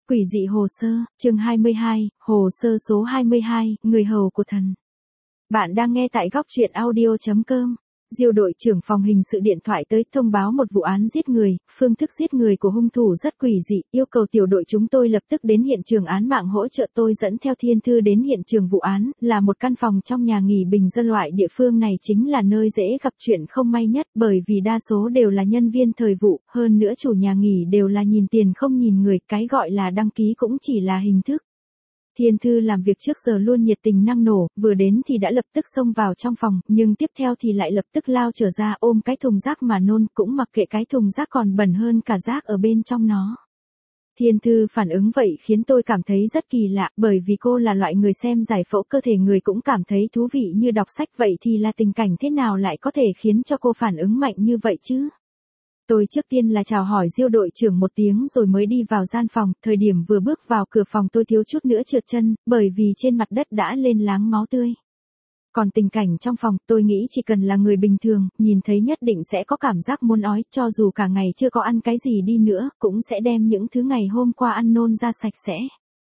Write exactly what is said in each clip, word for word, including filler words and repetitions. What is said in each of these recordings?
Quỷ dị hồ sơ, chương hai mươi hai, hồ sơ số hai mươi hai, người hầu của thần. Bạn đang nghe tại góc truyện audio chấm com. Diêu đội trưởng phòng hình sự điện thoại tới thông báo một vụ án giết người, phương thức giết người của hung thủ rất quỷ dị, yêu cầu tiểu đội chúng tôi lập tức đến hiện trường án mạng hỗ trợ. Tôi dẫn theo Thiên Thư đến hiện trường vụ án, là một căn phòng trong nhà nghỉ bình dân. Loại địa phương này chính là nơi dễ gặp chuyện không may nhất, bởi vì đa số đều là nhân viên thời vụ, hơn nữa chủ nhà nghỉ đều là nhìn tiền không nhìn người, cái gọi là đăng ký cũng chỉ là hình thức. Thiên Thư làm việc trước giờ luôn nhiệt tình năng nổ, vừa đến thì đã lập tức xông vào trong phòng, nhưng tiếp theo thì lại lập tức lao trở ra ôm cái thùng rác mà nôn, cũng mặc kệ cái thùng rác còn bẩn hơn cả rác ở bên trong nó. Thiên Thư phản ứng vậy khiến tôi cảm thấy rất kỳ lạ, bởi vì cô là loại người xem giải phẫu cơ thể người cũng cảm thấy thú vị như đọc sách, vậy thì là tình cảnh thế nào lại có thể khiến cho cô phản ứng mạnh như vậy chứ? Tôi trước tiên là chào hỏi Diêu đội trưởng một tiếng rồi mới đi vào gian phòng, thời điểm vừa bước vào cửa phòng tôi thiếu chút nữa trượt chân, bởi vì trên mặt đất đã lên láng máu tươi. Còn tình cảnh trong phòng, tôi nghĩ chỉ cần là người bình thường, nhìn thấy nhất định sẽ có cảm giác muốn ói, cho dù cả ngày chưa có ăn cái gì đi nữa, cũng sẽ đem những thứ ngày hôm qua ăn nôn ra sạch sẽ.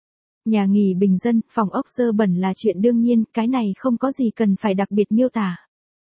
Nhà nghỉ bình dân, phòng ốc dơ bẩn là chuyện đương nhiên, cái này không có gì cần phải đặc biệt miêu tả.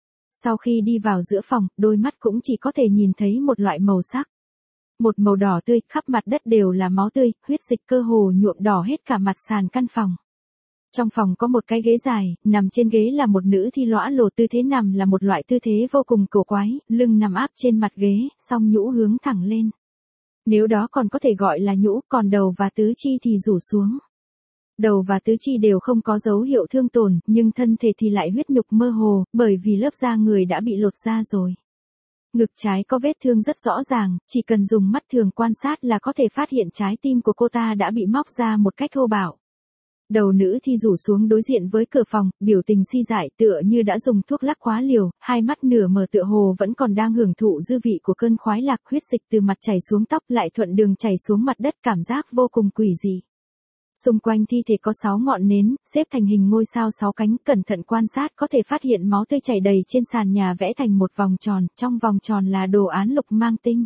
Sau khi đi vào giữa phòng, đôi mắt cũng chỉ có thể nhìn thấy một loại màu sắc. Một màu đỏ tươi, khắp mặt đất đều là máu tươi, huyết dịch cơ hồ nhuộm đỏ hết cả mặt sàn căn phòng. Trong phòng có một cái ghế dài, nằm trên ghế là một nữ thi lõa lồ, tư thế nằm là một loại tư thế vô cùng cổ quái, lưng nằm áp trên mặt ghế, song nhũ hướng thẳng lên. Nếu đó còn có thể gọi là nhũ, còn đầu và tứ chi thì rủ xuống. Đầu và tứ chi đều không có dấu hiệu thương tổn, nhưng thân thể thì lại huyết nhục mơ hồ, bởi vì lớp da người đã bị lột ra rồi. Ngực trái có vết thương rất rõ ràng, chỉ cần dùng mắt thường quan sát là có thể phát hiện trái tim của cô ta đã bị móc ra một cách thô bạo. Đầu nữ thì rủ xuống đối diện với cửa phòng, biểu tình si dại tựa như đã dùng thuốc lắc quá liều, hai mắt nửa mở tựa hồ vẫn còn đang hưởng thụ dư vị của cơn khoái lạc, huyết dịch từ mặt chảy xuống tóc lại thuận đường chảy xuống mặt đất, cảm giác vô cùng quỷ dị. Xung quanh thi thể có sáu ngọn nến, xếp thành hình ngôi sao sáu cánh, cẩn thận quan sát có thể phát hiện máu tươi chảy đầy trên sàn nhà vẽ thành một vòng tròn, trong vòng tròn là đồ án lục mang tinh.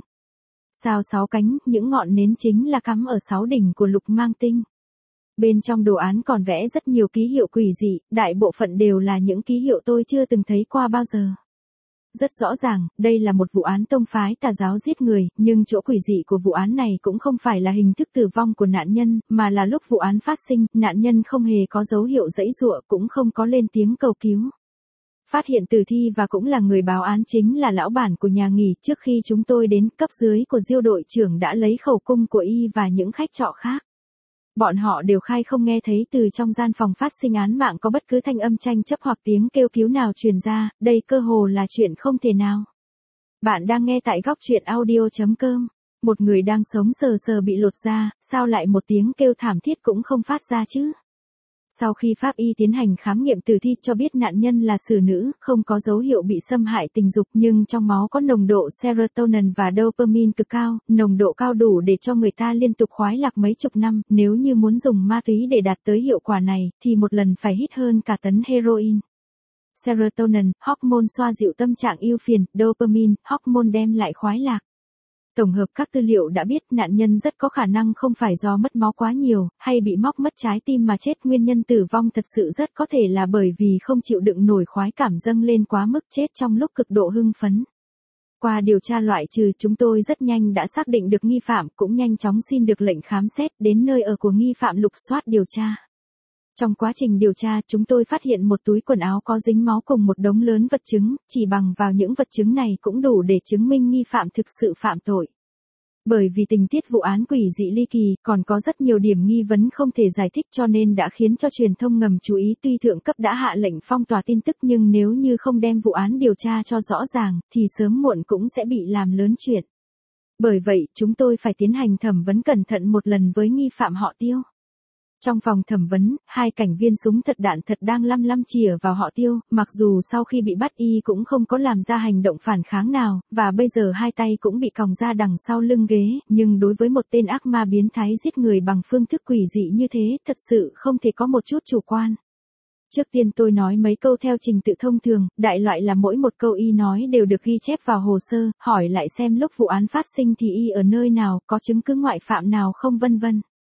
Sao sáu cánh, những ngọn nến chính là cắm ở sáu đỉnh của lục mang tinh. Bên trong đồ án còn vẽ rất nhiều ký hiệu quỷ dị, đại bộ phận đều là những ký hiệu tôi chưa từng thấy qua bao giờ. Rất rõ ràng, đây là một vụ án tông phái tà giáo giết người, nhưng chỗ quỷ dị của vụ án này cũng không phải là hình thức tử vong của nạn nhân, mà là lúc vụ án phát sinh, nạn nhân không hề có dấu hiệu giãy giụa, cũng không có lên tiếng cầu cứu. Phát hiện tử thi và cũng là người báo án chính là lão bản của nhà nghỉ. Trước khi chúng tôi đến, cấp dưới của Diêu đội trưởng đã lấy khẩu cung của y và những khách trọ khác. Bọn họ đều khai không nghe thấy từ trong gian phòng phát sinh án mạng có bất cứ thanh âm tranh chấp hoặc tiếng kêu cứu nào truyền ra, đây cơ hồ là chuyện không thể nào. Bạn đang nghe tại góc truyện audio chấm com. Một người đang sống sờ sờ bị lột da, sao lại một tiếng kêu thảm thiết cũng không phát ra chứ? Sau khi pháp y tiến hành khám nghiệm tử thi cho biết nạn nhân là xử nữ, không có dấu hiệu bị xâm hại tình dục, nhưng trong máu có nồng độ serotonin và dopamine cực cao, nồng độ cao đủ để cho người ta liên tục khoái lạc mấy chục năm. Nếu như muốn dùng ma túy để đạt tới hiệu quả này, thì một lần phải hít hơn cả tấn heroin. Serotonin, hormone xoa dịu tâm trạng ưu phiền, dopamine, hormone đem lại khoái lạc. Tổng hợp các tư liệu đã biết nạn nhân rất có khả năng không phải do mất máu quá nhiều, hay bị móc mất trái tim mà chết. Nguyên nhân tử vong thật sự rất có thể là bởi vì không chịu đựng nổi khoái cảm dâng lên quá mức, chết trong lúc cực độ hưng phấn. Qua điều tra loại trừ, chúng tôi rất nhanh đã xác định được nghi phạm, cũng nhanh chóng xin được lệnh khám xét, đến nơi ở của nghi phạm lục soát điều tra. Trong quá trình điều tra, chúng tôi phát hiện một túi quần áo có dính máu cùng một đống lớn vật chứng, chỉ bằng vào những vật chứng này cũng đủ để chứng minh nghi phạm thực sự phạm tội. Bởi vì tình tiết vụ án quỷ dị ly kỳ, còn có rất nhiều điểm nghi vấn không thể giải thích, cho nên đã khiến cho truyền thông ngầm chú ý. Tuy thượng cấp đã hạ lệnh phong tỏa tin tức, nhưng nếu như không đem vụ án điều tra cho rõ ràng, thì sớm muộn cũng sẽ bị làm lớn chuyện. Bởi vậy, chúng tôi phải tiến hành thẩm vấn cẩn thận một lần với nghi phạm họ Tiêu. Trong phòng thẩm vấn, hai cảnh viên súng thật đạn thật đang lăm lăm chĩa vào họ Tiêu, mặc dù sau khi bị bắt y cũng không có làm ra hành động phản kháng nào, và bây giờ hai tay cũng bị còng ra đằng sau lưng ghế, nhưng đối với một tên ác ma biến thái giết người bằng phương thức quỷ dị như thế, thật sự không thể có một chút chủ quan. Trước tiên tôi nói mấy câu theo trình tự thông thường, đại loại là mỗi một câu y nói đều được ghi chép vào hồ sơ, hỏi lại xem lúc vụ án phát sinh thì y ở nơi nào, có chứng cứ ngoại phạm nào không, vân vân.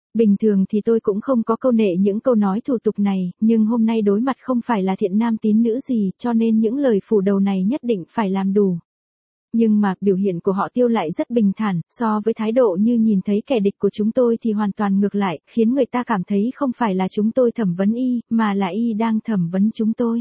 Bình thường thì tôi cũng không có câu nệ những câu nói thủ tục này, nhưng hôm nay đối mặt không phải là thiện nam tín nữ gì, cho nên những lời phủ đầu này nhất định phải làm đủ. Nhưng mà, biểu hiện của họ Tiêu lại rất bình thản, so với thái độ như nhìn thấy kẻ địch của chúng tôi thì hoàn toàn ngược lại, khiến người ta cảm thấy không phải là chúng tôi thẩm vấn y, mà là y đang thẩm vấn chúng tôi.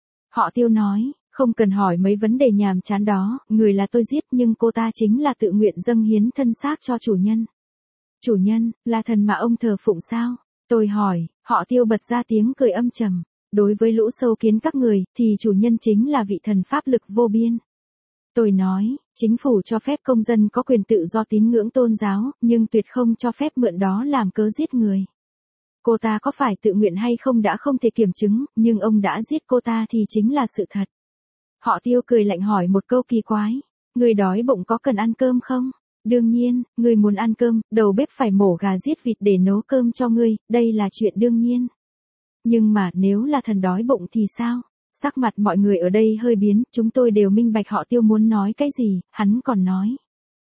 Họ Tiêu nói, không cần hỏi mấy vấn đề nhàm chán đó, người là tôi giết nhưng cô ta chính là tự nguyện dâng hiến thân xác cho chủ nhân. Chủ nhân, là thần mà ông thờ phụng sao? Tôi hỏi, họ Tiêu bật ra tiếng cười âm trầm. Đối với lũ sâu kiến các người, thì chủ nhân chính là vị thần pháp lực vô biên. Tôi nói, chính phủ cho phép công dân có quyền tự do tín ngưỡng tôn giáo, nhưng tuyệt không cho phép mượn đó làm cớ giết người. Cô ta có phải tự nguyện hay không đã không thể kiểm chứng, nhưng ông đã giết cô ta thì chính là sự thật. Họ Tiêu cười lạnh hỏi một câu kỳ quái. Người đói bụng có cần ăn cơm không? Đương nhiên, người muốn ăn cơm, đầu bếp phải mổ gà giết vịt để nấu cơm cho ngươi, đây là chuyện đương nhiên. Nhưng mà nếu là thần đói bụng thì sao? Sắc mặt mọi người ở đây hơi biến, chúng tôi đều minh bạch họ Tiêu muốn nói cái gì, hắn còn nói.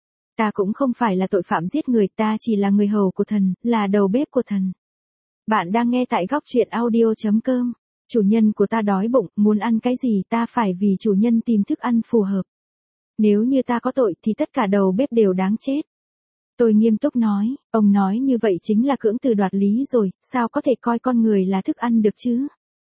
Ta cũng không phải là tội phạm giết người, ta chỉ là người hầu của thần, là đầu bếp của thần. Bạn đang nghe tại góc truyện audio chấm com. Chủ nhân của ta đói bụng, muốn ăn cái gì ta phải vì chủ nhân tìm thức ăn phù hợp. Nếu như ta có tội thì tất cả đầu bếp đều đáng chết. Tôi nghiêm túc nói, ông nói như vậy chính là cưỡng từ đoạt lý rồi, sao có thể coi con người là thức ăn được chứ?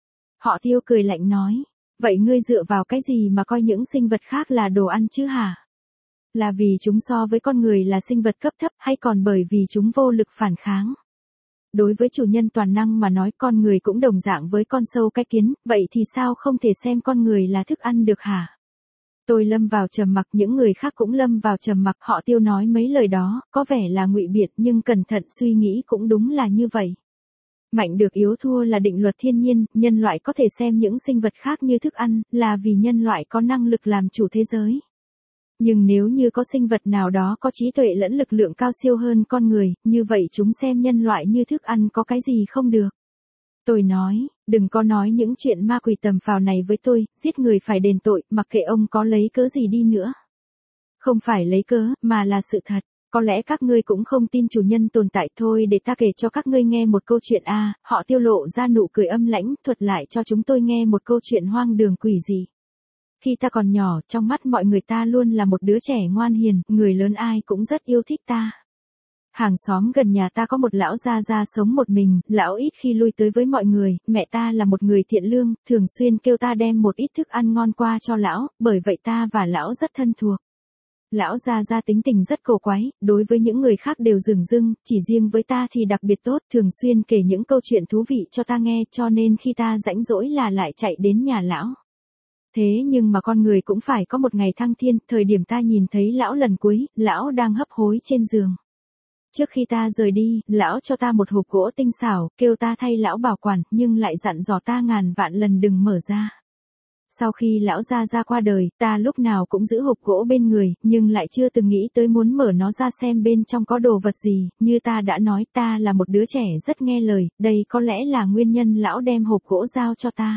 Họ Tiêu cười lạnh nói, vậy ngươi dựa vào cái gì mà coi những sinh vật khác là đồ ăn chứ hả? Là vì chúng so với con người là sinh vật cấp thấp hay còn bởi vì chúng vô lực phản kháng? Đối với chủ nhân toàn năng mà nói con người cũng đồng dạng với con sâu cái kiến, vậy thì sao không thể xem con người là thức ăn được hả? Tôi lâm vào trầm mặc, những người khác cũng lâm vào trầm mặc, họ Tiêu nói mấy lời đó, có vẻ là ngụy biện nhưng cẩn thận suy nghĩ cũng đúng là như vậy. Mạnh được yếu thua là định luật thiên nhiên, nhân loại có thể xem những sinh vật khác như thức ăn, là vì nhân loại có năng lực làm chủ thế giới. Nhưng nếu như có sinh vật nào đó có trí tuệ lẫn lực lượng cao siêu hơn con người, như vậy chúng xem nhân loại như thức ăn có cái gì không được. Tôi nói, đừng có nói những chuyện ma quỷ tầm phào này với tôi, giết người phải đền tội, mặc kệ ông có lấy cớ gì đi nữa. Không phải lấy cớ, mà là sự thật. Có lẽ các ngươi cũng không tin chủ nhân tồn tại thôi, để ta kể cho các ngươi nghe một câu chuyện a. À, họ Tiêu lộ ra nụ cười âm lãnh, thuật lại cho chúng tôi nghe một câu chuyện hoang đường quỷ dị. Khi ta còn nhỏ, trong mắt mọi người ta luôn là một đứa trẻ ngoan hiền, người lớn ai cũng rất yêu thích ta. Hàng xóm gần nhà ta có một lão gia gia sống một mình, lão ít khi lui tới với mọi người, mẹ ta là một người thiện lương, thường xuyên kêu ta đem một ít thức ăn ngon qua cho lão, bởi vậy ta và lão rất thân thuộc. Lão gia gia tính tình rất cổ quái, đối với những người khác đều dửng dưng, chỉ riêng với ta thì đặc biệt tốt, thường xuyên kể những câu chuyện thú vị cho ta nghe, cho nên khi ta rãnh rỗi là lại chạy đến nhà lão. Thế nhưng mà con người cũng phải có một ngày thăng thiên, thời điểm ta nhìn thấy lão lần cuối, lão đang hấp hối trên giường. Trước khi ta rời đi, lão cho ta một hộp gỗ tinh xảo, kêu ta thay lão bảo quản, nhưng lại dặn dò ta ngàn vạn lần đừng mở ra. Sau khi lão gia gia qua đời, ta lúc nào cũng giữ hộp gỗ bên người, nhưng lại chưa từng nghĩ tới muốn mở nó ra xem bên trong có đồ vật gì, như ta đã nói ta là một đứa trẻ rất nghe lời, đây có lẽ là nguyên nhân lão đem hộp gỗ giao cho ta.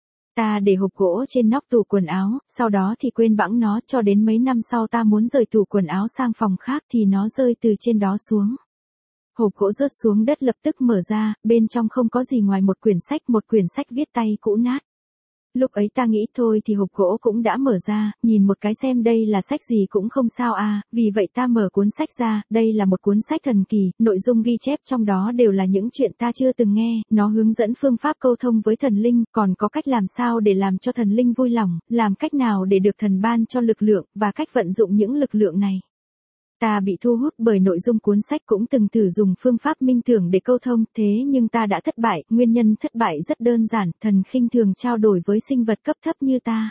Ta để hộp gỗ trên nóc tủ quần áo, sau đó thì quên bẵng nó, cho đến mấy năm sau ta muốn rời tủ quần áo sang phòng khác thì nó rơi từ trên đó xuống. Hộp gỗ rớt xuống đất lập tức mở ra, bên trong không có gì ngoài một quyển sách, một quyển sách viết tay cũ nát. Lúc ấy ta nghĩ thôi thì hộp gỗ cũng đã mở ra, nhìn một cái xem đây là sách gì cũng không sao à, vì vậy ta mở cuốn sách ra, đây là một cuốn sách thần kỳ, nội dung ghi chép trong đó đều là những chuyện ta chưa từng nghe, nó hướng dẫn phương pháp câu thông với thần linh, còn có cách làm sao để làm cho thần linh vui lòng, làm cách nào để được thần ban cho lực lượng, và cách vận dụng những lực lượng này. Ta bị thu hút bởi nội dung cuốn sách, cũng từng thử dùng phương pháp minh tưởng để câu thông, thế nhưng ta đã thất bại, nguyên nhân thất bại rất đơn giản, thần khinh thường trao đổi với sinh vật cấp thấp như ta.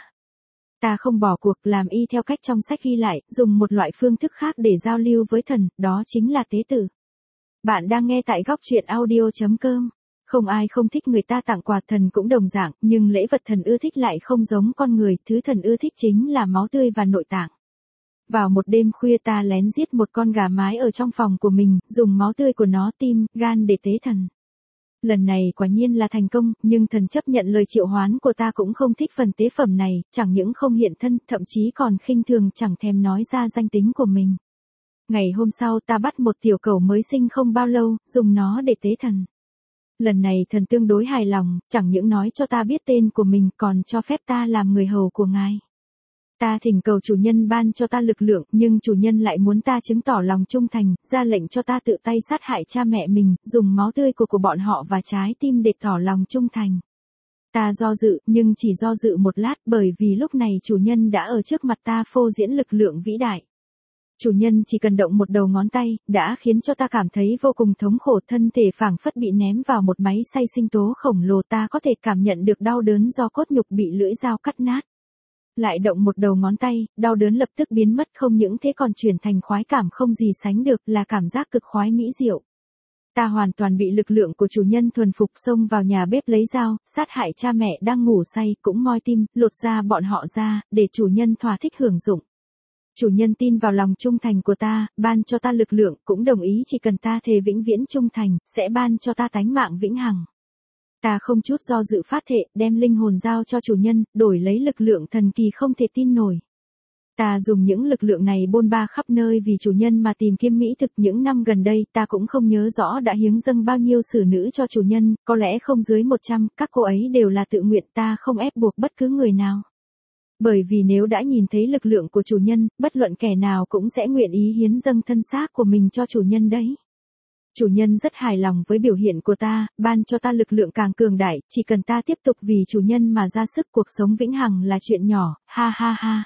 Ta không bỏ cuộc, làm y theo cách trong sách ghi lại, dùng một loại phương thức khác để giao lưu với thần, đó chính là tế tử. Bạn đang nghe tại góc truyện audio chấm com. Không ai không thích người ta tặng quà, thần cũng đồng dạng, nhưng lễ vật thần ưa thích lại không giống con người, thứ thần ưa thích chính là máu tươi và nội tạng. Vào một đêm khuya ta lén giết một con gà mái ở trong phòng của mình, dùng máu tươi của nó, tim, gan để tế thần. Lần này quả nhiên là thành công, nhưng thần chấp nhận lời triệu hoán của ta cũng không thích phần tế phẩm này, chẳng những không hiện thân, thậm chí còn khinh thường chẳng thèm nói ra danh tính của mình. Ngày hôm sau ta bắt một tiểu cẩu mới sinh không bao lâu, dùng nó để tế thần. Lần này thần tương đối hài lòng, chẳng những nói cho ta biết tên của mình còn cho phép ta làm người hầu của ngài. Ta thỉnh cầu chủ nhân ban cho ta lực lượng, nhưng chủ nhân lại muốn ta chứng tỏ lòng trung thành, ra lệnh cho ta tự tay sát hại cha mẹ mình, dùng máu tươi của của bọn họ và trái tim để tỏ lòng trung thành. Ta do dự, nhưng chỉ do dự một lát, bởi vì lúc này chủ nhân đã ở trước mặt ta phô diễn lực lượng vĩ đại. Chủ nhân chỉ cần động một đầu ngón tay, đã khiến cho ta cảm thấy vô cùng thống khổ, thân thể phảng phất bị ném vào một máy xay sinh tố khổng lồ, ta có thể cảm nhận được đau đớn do cốt nhục bị lưỡi dao cắt nát. Lại động một đầu ngón tay, đau đớn lập tức biến mất, không những thế còn chuyển thành khoái cảm không gì sánh được, là cảm giác cực khoái mỹ diệu. Ta hoàn toàn bị lực lượng của chủ nhân thuần phục, xông vào nhà bếp lấy dao, sát hại cha mẹ đang ngủ say, cũng moi tim, lột da bọn họ ra, để chủ nhân thỏa thích hưởng dụng. Chủ nhân tin vào lòng trung thành của ta, ban cho ta lực lượng, cũng đồng ý chỉ cần ta thề vĩnh viễn trung thành, sẽ ban cho ta tánh mạng vĩnh hằng. Ta không chút do dự phát thệ, đem linh hồn giao cho chủ nhân, đổi lấy lực lượng thần kỳ không thể tin nổi. Ta dùng những lực lượng này bôn ba khắp nơi vì chủ nhân mà tìm kiếm mỹ thực. Những năm gần đây ta cũng không nhớ rõ đã hiến dâng bao nhiêu xử nữ cho chủ nhân, có lẽ không dưới một trăm, các cô ấy đều là tự nguyện, ta không ép buộc bất cứ người nào. Bởi vì nếu đã nhìn thấy lực lượng của chủ nhân, bất luận kẻ nào cũng sẽ nguyện ý hiến dâng thân xác của mình cho chủ nhân đấy. Chủ nhân rất hài lòng với biểu hiện của ta, ban cho ta lực lượng càng cường đại, chỉ cần ta tiếp tục vì chủ nhân mà ra sức, cuộc sống vĩnh hằng là chuyện nhỏ, ha ha ha.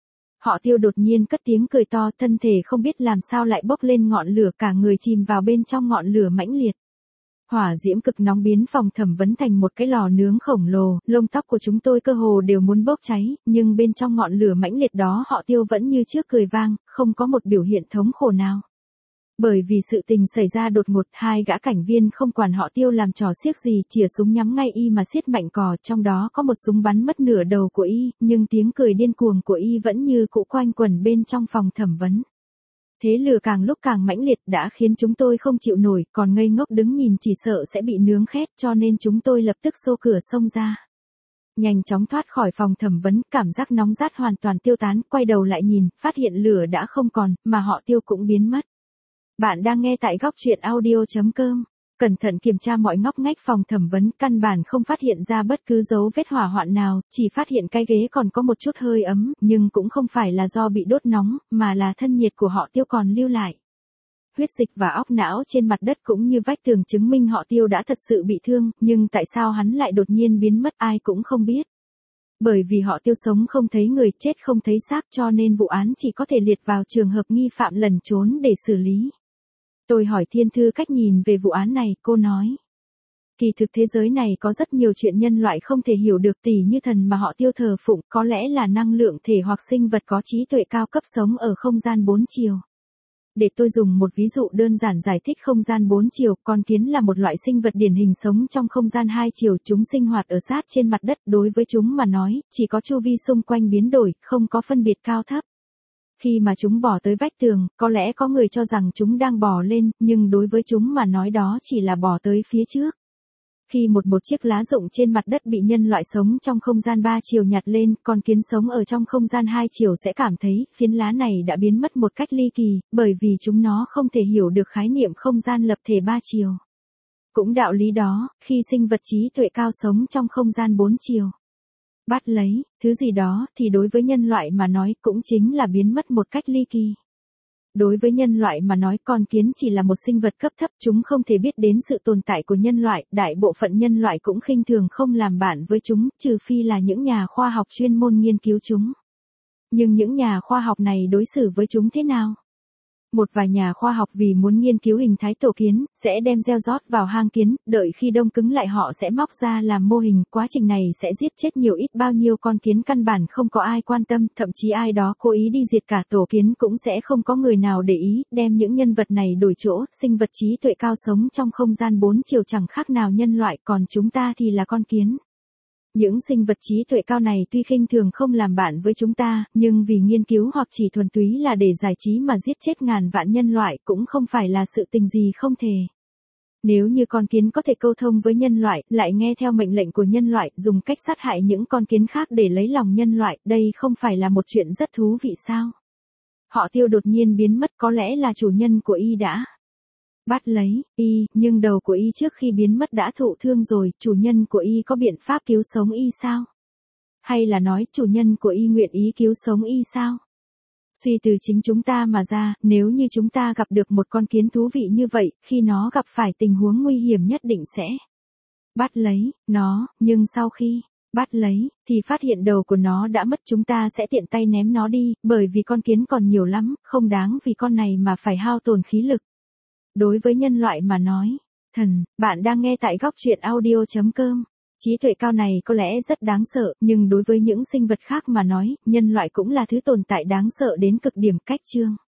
Họ Tiêu đột nhiên cất tiếng cười to, thân thể không biết làm sao lại bốc lên ngọn lửa, cả người chìm vào bên trong ngọn lửa mãnh liệt. Hỏa diễm cực nóng biến phòng thẩm vấn thành một cái lò nướng khổng lồ, lông tóc của chúng tôi cơ hồ đều muốn bốc cháy, nhưng bên trong ngọn lửa mãnh liệt đó Họ Tiêu vẫn như trước cười vang, không có một biểu hiện thống khổ nào. Bởi vì sự tình xảy ra đột ngột, hai gã cảnh viên không quản Họ Tiêu làm trò xiếc gì, chìa súng nhắm ngay y mà siết mạnh cò, trong đó có một súng bắn mất nửa đầu của y, nhưng tiếng cười điên cuồng của y vẫn như cũ quanh quẩn bên trong phòng thẩm vấn. Thế lửa càng lúc càng mãnh liệt đã khiến chúng tôi không chịu nổi, còn ngây ngốc đứng nhìn chỉ sợ sẽ bị nướng khét, cho nên chúng tôi lập tức xô cửa xông ra. Nhanh chóng thoát khỏi phòng thẩm vấn, cảm giác nóng rát hoàn toàn tiêu tán, quay đầu lại nhìn, phát hiện lửa đã không còn, mà Họ Tiêu cũng biến mất. Bạn đang nghe tại góc truyện audio chấm com. Cẩn thận kiểm tra mọi ngóc ngách phòng thẩm vấn, căn bản không phát hiện ra bất cứ dấu vết hỏa hoạn nào, chỉ phát hiện cái ghế còn có một chút hơi ấm, nhưng cũng không phải là do bị đốt nóng, mà là thân nhiệt của Họ Tiêu còn lưu lại. Huyết dịch và óc não trên mặt đất cũng như vách tường chứng minh Họ Tiêu đã thật sự bị thương, nhưng tại sao hắn lại đột nhiên biến mất ai cũng không biết. Bởi vì Họ Tiêu sống không thấy người, chết không thấy xác, cho nên vụ án chỉ có thể liệt vào trường hợp nghi phạm lẩn trốn để xử lý. Tôi hỏi Thiên Thư cách nhìn về vụ án này, cô nói. Kỳ thực thế giới này có rất nhiều chuyện nhân loại không thể hiểu được, tỉ như thần mà Họ Tiêu thờ phụng, có lẽ là năng lượng thể hoặc sinh vật có trí tuệ cao cấp sống ở không gian bốn chiều. Để tôi dùng một ví dụ đơn giản giải thích không gian bốn chiều, con kiến là một loại sinh vật điển hình sống trong không gian hai chiều, chúng sinh hoạt ở sát trên mặt đất, đối với chúng mà nói, chỉ có chu vi xung quanh biến đổi, không có phân biệt cao thấp. Khi mà chúng bò tới vách tường, có lẽ có người cho rằng chúng đang bò lên, nhưng đối với chúng mà nói đó chỉ là bò tới phía trước. Khi một một chiếc lá rụng trên mặt đất bị nhân loại sống trong không gian ba chiều nhặt lên, con kiến sống ở trong không gian hai chiều sẽ cảm thấy phiến lá này đã biến mất một cách ly kỳ, bởi vì chúng nó không thể hiểu được khái niệm không gian lập thể ba chiều. Cũng đạo lý đó, khi sinh vật trí tuệ cao sống trong không gian bốn chiều, bắt lấy thứ gì đó thì đối với nhân loại mà nói cũng chính là biến mất một cách ly kỳ. Đối với nhân loại mà nói, con kiến chỉ là một sinh vật cấp thấp, chúng không thể biết đến sự tồn tại của nhân loại, đại bộ phận nhân loại cũng khinh thường không làm bạn với chúng, trừ phi là những nhà khoa học chuyên môn nghiên cứu chúng. Nhưng những nhà khoa học này đối xử với chúng thế nào? Một vài nhà khoa học vì muốn nghiên cứu hình thái tổ kiến, sẽ đem gieo rót vào hang kiến, đợi khi đông cứng lại họ sẽ móc ra làm mô hình, quá trình này sẽ giết chết nhiều ít bao nhiêu con kiến căn bản không có ai quan tâm, thậm chí ai đó cố ý đi diệt cả tổ kiến cũng sẽ không có người nào để ý, đem những nhân vật này đổi chỗ, sinh vật trí tuệ cao sống trong không gian bốn chiều chẳng khác nào nhân loại, còn chúng ta thì là con kiến. Những sinh vật trí tuệ cao này tuy khinh thường không làm bạn với chúng ta, nhưng vì nghiên cứu hoặc chỉ thuần túy là để giải trí mà giết chết ngàn vạn nhân loại cũng không phải là sự tình gì không thể. Nếu như con kiến có thể câu thông với nhân loại, lại nghe theo mệnh lệnh của nhân loại, dùng cách sát hại những con kiến khác để lấy lòng nhân loại, đây không phải là một chuyện rất thú vị sao? Họ Tiêu đột nhiên biến mất, có lẽ là chủ nhân của y đã bắt lấy y, nhưng đầu của y trước khi biến mất đã thụ thương rồi, chủ nhân của y có biện pháp cứu sống y sao? Hay là nói chủ nhân của y nguyện ý cứu sống y sao? Suy từ chính chúng ta mà ra, nếu như chúng ta gặp được một con kiến thú vị như vậy, khi nó gặp phải tình huống nguy hiểm nhất định sẽ bắt lấy nó, nhưng sau khi bắt lấy, thì phát hiện đầu của nó đã mất, chúng ta sẽ tiện tay ném nó đi, bởi vì con kiến còn nhiều lắm, không đáng vì con này mà phải hao tổn khí lực. Đối với nhân loại mà nói, thần, bạn đang nghe tại góc truyện audio chấm com. Trí tuệ cao này có lẽ rất đáng sợ, nhưng đối với những sinh vật khác mà nói, nhân loại cũng là thứ tồn tại đáng sợ đến cực điểm. Cách chương